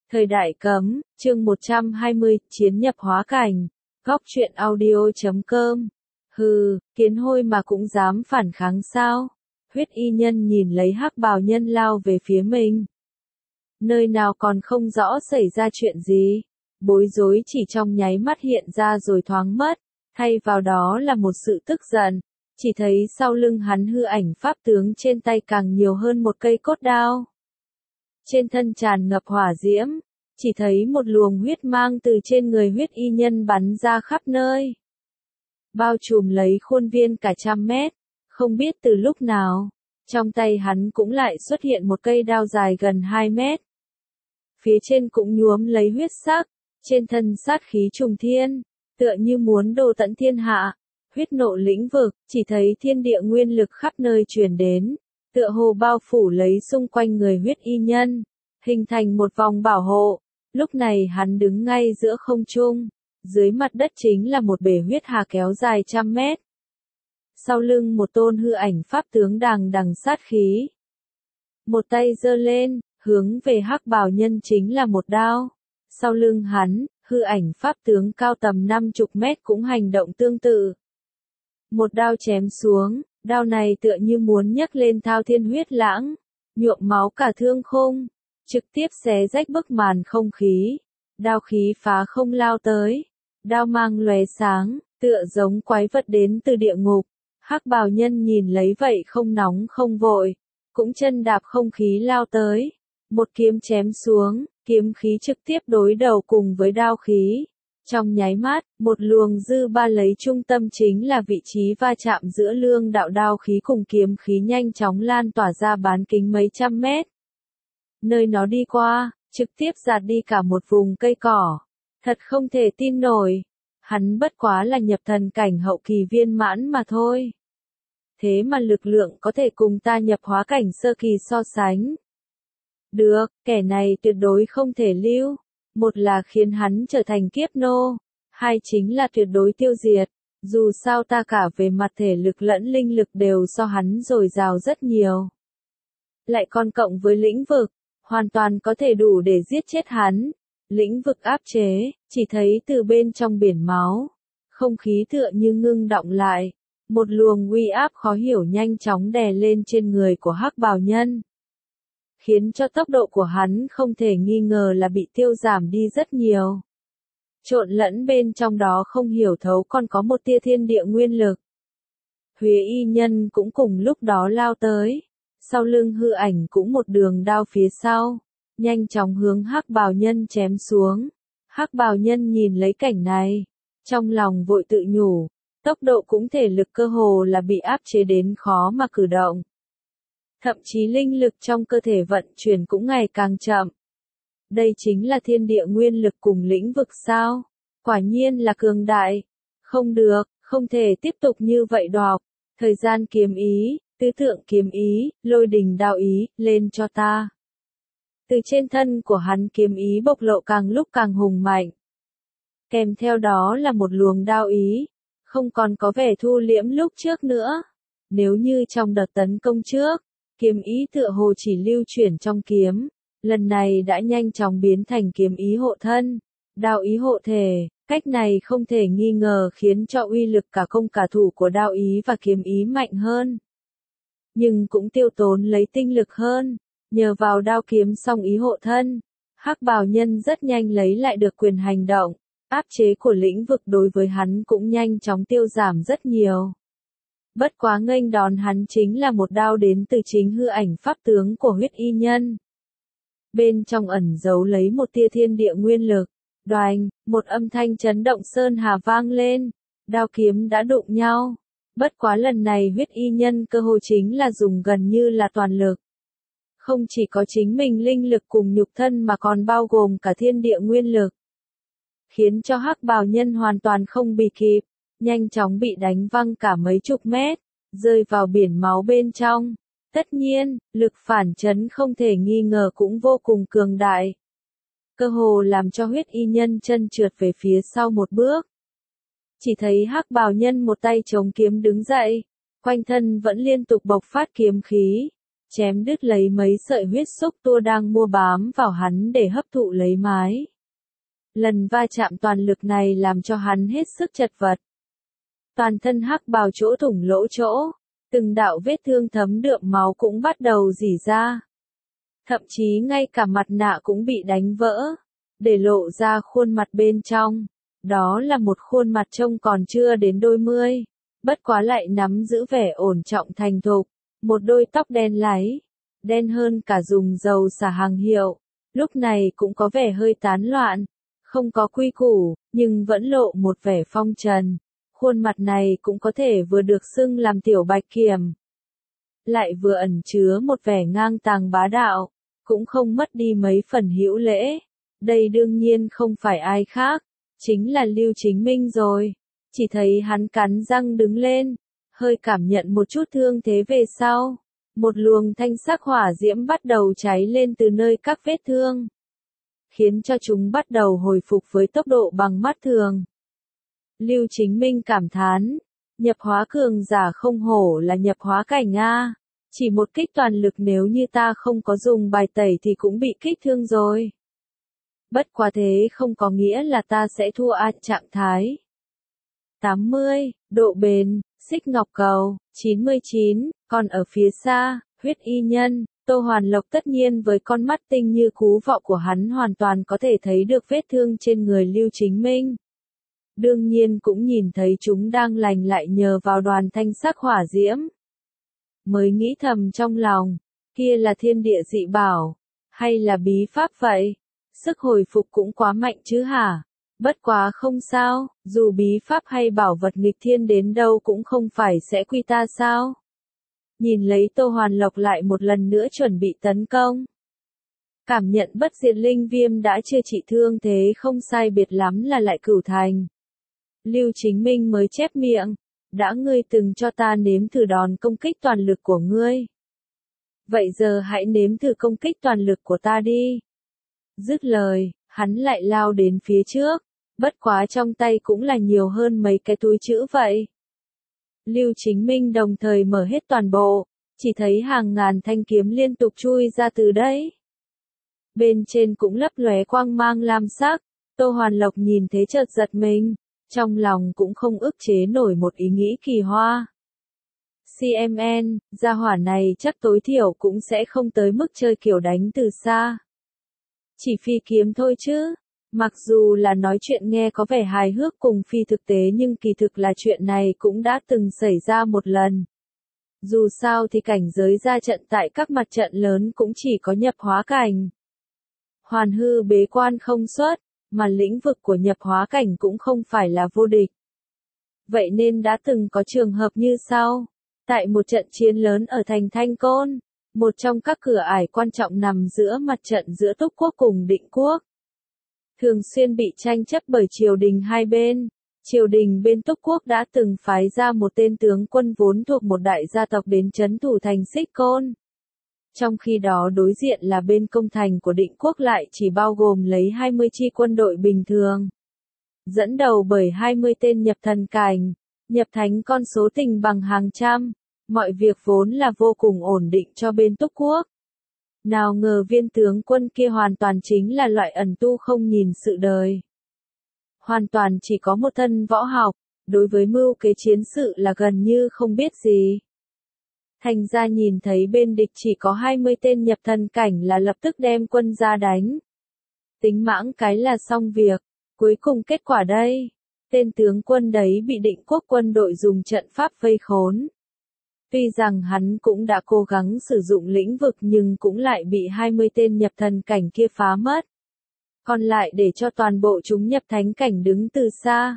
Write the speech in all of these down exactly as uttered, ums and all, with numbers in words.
Thời đại cấm, chương một trăm hai mươi, chiến nhập hóa cảnh. Góc truyện audio chấm com. Hừ, kiến hôi mà cũng dám phản kháng sao? Huyết y nhân nhìn lấy hắc bào nhân lao về phía mình. Nơi nào còn không rõ xảy ra chuyện gì. Bối rối chỉ trong nháy mắt hiện ra rồi thoáng mất. Thay vào đó là một sự tức giận. Chỉ thấy sau lưng hắn hư ảnh pháp tướng trên tay càng nhiều hơn một cây cốt đao. Trên thân tràn ngập hỏa diễm, chỉ thấy một luồng huyết mang từ trên người huyết y nhân bắn ra khắp nơi. Bao trùm lấy khuôn viên cả trăm mét, không biết từ lúc nào, trong tay hắn cũng lại xuất hiện một cây đao dài gần hai mét. Phía trên cũng nhuốm lấy huyết sắc, trên thân sát khí trùng thiên, tựa như muốn đồ tận thiên hạ. Huyết nộ lĩnh vực, chỉ thấy thiên địa nguyên lực khắp nơi truyền đến, tựa hồ bao phủ lấy xung quanh người huyết y nhân, hình thành một vòng bảo hộ. Lúc này hắn đứng ngay giữa không trung, dưới mặt đất chính là một bể huyết hà kéo dài trăm mét. Sau lưng một tôn hư ảnh pháp tướng đằng đằng sát khí. Một tay giơ lên, hướng về hắc bào nhân chính là một đao. Sau lưng hắn, hư ảnh pháp tướng cao tầm năm chục mét cũng hành động tương tự. Một đao chém xuống, đao này tựa như muốn nhấc lên thao thiên huyết lãng, nhuộm máu cả thương khung, trực tiếp xé rách bức màn không khí. Đao khí phá không lao tới, đao mang lóe sáng, tựa giống quái vật đến từ địa ngục. Hắc bào nhân nhìn lấy vậy không nóng không vội, cũng chân đạp không khí lao tới, một kiếm chém xuống, kiếm khí trực tiếp đối đầu cùng với đao khí. Trong nháy mắt, một luồng dư ba lấy trung tâm chính là vị trí va chạm giữa lương đạo đao khí cùng kiếm khí nhanh chóng lan tỏa ra bán kính mấy trăm mét. Nơi nó đi qua, trực tiếp giạt đi cả một vùng cây cỏ. Thật không thể tin nổi. Hắn bất quá là nhập thần cảnh hậu kỳ viên mãn mà thôi. Thế mà lực lượng có thể cùng ta nhập hóa cảnh sơ kỳ so sánh. Được, kẻ này tuyệt đối không thể lưu. Một là khiến hắn trở thành kiếp nô, hai chính là tuyệt đối tiêu diệt. Dù sao ta cả về mặt thể lực lẫn linh lực đều so hắn dồi dào rất nhiều. Lại còn cộng với lĩnh vực, hoàn toàn có thể đủ để giết chết hắn. Lĩnh vực áp chế, chỉ thấy từ bên trong biển máu, không khí tựa như ngưng đọng lại. Một luồng uy áp khó hiểu nhanh chóng đè lên trên người của hắc bào nhân. Khiến cho tốc độ của hắn không thể nghi ngờ là bị tiêu giảm đi rất nhiều. Trộn lẫn bên trong đó không hiểu thấu còn có một tia thiên địa nguyên lực. Huế y nhân cũng cùng lúc đó lao tới. Sau lưng hư ảnh cũng một đường đao phía sau. Nhanh chóng hướng hắc bào nhân chém xuống. Hắc bào nhân nhìn lấy cảnh này. Trong lòng vội tự nhủ. Tốc độ cũng thể lực cơ hồ là bị áp chế đến khó mà cử động. Thậm chí linh lực trong cơ thể vận chuyển cũng ngày càng chậm. Đây chính là thiên địa nguyên lực cùng lĩnh vực sao? Quả nhiên là cường đại. Không được, không thể tiếp tục như vậy đọc. Thời gian kiếm ý, tứ tượng kiếm ý, lôi đình đao ý, lên cho ta. Từ trên thân của hắn kiếm ý bộc lộ càng lúc càng hùng mạnh. Kèm theo đó là một luồng đao ý. Không còn có vẻ thu liễm lúc trước nữa. Nếu như trong đợt tấn công trước, kiếm ý tựa hồ chỉ lưu chuyển trong kiếm, lần này đã nhanh chóng biến thành kiếm ý hộ thân, đao ý hộ thể. Cách này không thể nghi ngờ khiến cho uy lực cả công cả thủ của đao ý và kiếm ý mạnh hơn. Nhưng cũng tiêu tốn lấy tinh lực hơn, nhờ vào đao kiếm song ý hộ thân, hắc bào nhân rất nhanh lấy lại được quyền hành động, áp chế của lĩnh vực đối với hắn cũng nhanh chóng tiêu giảm rất nhiều. Bất quá nghênh đón hắn chính là một đao đến từ chính hư ảnh pháp tướng của huyết y nhân. Bên trong ẩn giấu lấy một tia thiên địa nguyên lực, đoành, một âm thanh chấn động sơn hà vang lên, đao kiếm đã đụng nhau. Bất quá lần này huyết y nhân cơ hội chính là dùng gần như là toàn lực. Không chỉ có chính mình linh lực cùng nhục thân mà còn bao gồm cả thiên địa nguyên lực. Khiến cho hắc bào nhân hoàn toàn không bị kịp. Nhanh chóng bị đánh văng cả mấy chục mét, rơi vào biển máu bên trong. Tất nhiên, lực phản chấn không thể nghi ngờ cũng vô cùng cường đại. Cơ hồ làm cho huyết y nhân chân trượt về phía sau một bước. Chỉ thấy hắc bào nhân một tay chống kiếm đứng dậy, quanh thân vẫn liên tục bộc phát kiếm khí. chém đứt lấy mấy sợi huyết xúc tua đang mua bám vào hắn để hấp thụ lấy mái. Lần va chạm toàn lực này làm cho hắn hết sức chật vật. Toàn thân hắc bào chỗ thủng lỗ chỗ, từng đạo vết thương thấm đượm máu cũng bắt đầu rỉ ra. Thậm chí ngay cả mặt nạ cũng bị đánh vỡ, để lộ ra khuôn mặt bên trong. Đó là một khuôn mặt trông còn chưa đến đôi mươi, bất quá lại nắm giữ vẻ ổn trọng thành thục, một đôi tóc đen láy, đen hơn cả dùng dầu xả hàng hiệu, lúc này cũng có vẻ hơi tán loạn, không có quy củ, nhưng vẫn lộ một vẻ phong trần. Khuôn mặt này cũng có thể vừa được xưng làm tiểu bạch kiểm, lại vừa ẩn chứa một vẻ ngang tàng bá đạo, cũng không mất đi mấy phần hữu lễ. Đây đương nhiên không phải ai khác, chính là Lưu Chính Minh rồi. Chỉ thấy hắn cắn răng đứng lên, hơi cảm nhận một chút thương thế về sau. Một luồng thanh sắc hỏa diễm bắt đầu cháy lên từ nơi các vết thương, khiến cho chúng bắt đầu hồi phục với tốc độ bằng mắt thường. Lưu Chính Minh cảm thán, nhập hóa cường giả không hổ là nhập hóa cảnh a, chỉ một kích toàn lực nếu như ta không có dùng bài tẩy thì cũng bị kích thương rồi. Bất quá thế không có nghĩa là ta sẽ thua a. Trạng thái tám mươi, độ bền, xích ngọc cầu, chín mươi chín, còn ở phía xa, huyết y nhân, Tô Hoàn Lộc tất nhiên với con mắt tinh như cú vọ của hắn hoàn toàn có thể thấy được vết thương trên người Lưu Chính Minh. Đương nhiên cũng nhìn thấy chúng đang lành lại nhờ vào đoàn thanh sắc hỏa diễm. Mới nghĩ thầm trong lòng, kia là thiên địa dị bảo, hay là bí pháp vậy? Sức hồi phục cũng quá mạnh chứ hả? Bất quá không sao, dù bí pháp hay bảo vật nghịch thiên đến đâu cũng không phải sẽ quy ta sao? Nhìn lấy Tô Hoàn Lộc lại một lần nữa chuẩn bị tấn công. Cảm nhận bất diệt linh viêm đã chưa trị thương thế không sai biệt lắm là lại cửu thành. Lưu Chính Minh mới chép miệng, đã ngươi từng cho ta nếm thử đòn công kích toàn lực của ngươi. Vậy giờ hãy nếm thử công kích toàn lực của ta đi. Dứt lời, hắn lại lao đến phía trước, bất quá trong tay cũng là nhiều hơn mấy cái túi chữ vậy. Lưu Chính Minh đồng thời mở hết toàn bộ, chỉ thấy hàng ngàn thanh kiếm liên tục chui ra từ đấy. Bên trên cũng lấp lóe quang mang lam sắc, Tô Hoàn Lộc nhìn thế chợt giật mình, trong lòng cũng không ức chế nổi một ý nghĩ kỳ hoa. xê em en, gia hỏa này chắc tối thiểu cũng sẽ không tới mức chơi kiểu đánh từ xa. Chỉ phi kiếm thôi chứ. Mặc dù là nói chuyện nghe có vẻ hài hước cùng phi thực tế nhưng kỳ thực là chuyện này cũng đã từng xảy ra một lần. Dù sao thì cảnh giới ra trận tại các mặt trận lớn cũng chỉ có nhập hóa cảnh. Hoàn hư bế quan không xuất, mà lĩnh vực của nhập hóa cảnh cũng không phải là vô địch. Vậy nên đã từng có trường hợp như sau. Tại một trận chiến lớn ở thành Thanh Côn, một trong các cửa ải quan trọng nằm giữa mặt trận giữa Túc Quốc cùng Định Quốc. Thường xuyên bị tranh chấp bởi triều đình hai bên. Triều đình bên Túc Quốc đã từng phái ra một tên tướng quân vốn thuộc một đại gia tộc đến trấn thủ thành Xích Côn. Trong khi đó đối diện là bên công thành của Định Quốc lại chỉ bao gồm lấy hai mươi chi quân đội bình thường. Dẫn đầu bởi hai mươi tên nhập thần cảnh, nhập thánh con số tình bằng hàng trăm. Mọi việc vốn là vô cùng ổn định cho bên Túc Quốc. Nào ngờ viên tướng quân kia hoàn toàn chính là loại ẩn tu không nhìn sự đời. Hoàn toàn chỉ có một thân võ học, đối với mưu kế chiến sự là gần như không biết gì. Thành ra nhìn thấy bên địch chỉ có hai mươi tên nhập thần cảnh là lập tức đem quân ra đánh. Tính mãng cái là xong việc, cuối cùng kết quả đây. Tên tướng quân đấy bị Định Quốc quân đội dùng trận pháp vây khốn. Tuy rằng hắn cũng đã cố gắng sử dụng lĩnh vực nhưng cũng lại bị hai mươi tên nhập thần cảnh kia phá mất. Còn lại để cho toàn bộ chúng nhập thánh cảnh đứng từ xa.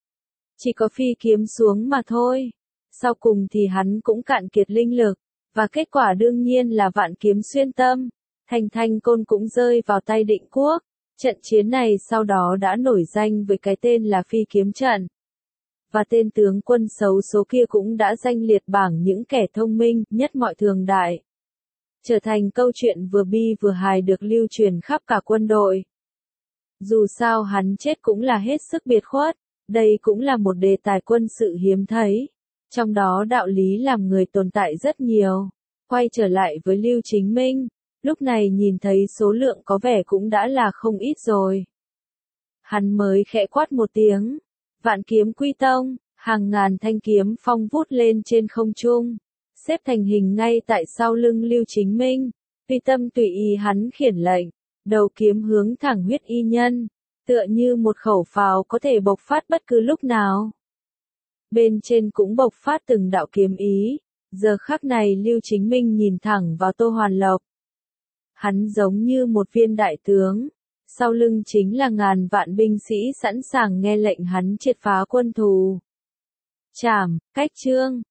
Chỉ có phi kiếm xuống mà thôi. Sau cùng thì hắn cũng cạn kiệt linh lực, và kết quả đương nhiên là vạn kiếm xuyên tâm. Thành Thanh Côn cũng rơi vào tay Định Quốc. Trận chiến này sau đó đã nổi danh với cái tên là phi kiếm trận. Và tên tướng quân xấu số kia cũng đã danh liệt bảng những kẻ thông minh nhất mọi thường đại. Trở thành câu chuyện vừa bi vừa hài được lưu truyền khắp cả quân đội. Dù sao hắn chết cũng là hết sức biệt khuất, đây cũng là một đề tài quân sự hiếm thấy. Trong đó đạo lý làm người tồn tại rất nhiều. Quay trở lại với Lưu Chính Minh, lúc này nhìn thấy số lượng có vẻ cũng đã là không ít rồi. Hắn mới khẽ quát một tiếng, vạn kiếm quy tông, hàng ngàn thanh kiếm phong vút lên trên không trung, xếp thành hình ngay tại sau lưng Lưu Chính Minh, tùy tâm tùy ý hắn khiển lệnh, đầu kiếm hướng thẳng huyết y nhân, tựa như một khẩu pháo có thể bộc phát bất cứ lúc nào. Bên trên cũng bộc phát từng đạo kiếm ý, giờ khắc này Lưu Chính Minh nhìn thẳng vào Tô Hoàn Lộc. Hắn giống như một viên đại tướng, sau lưng chính là ngàn vạn binh sĩ sẵn sàng nghe lệnh hắn triệt phá quân thù. Trảm, cách chương.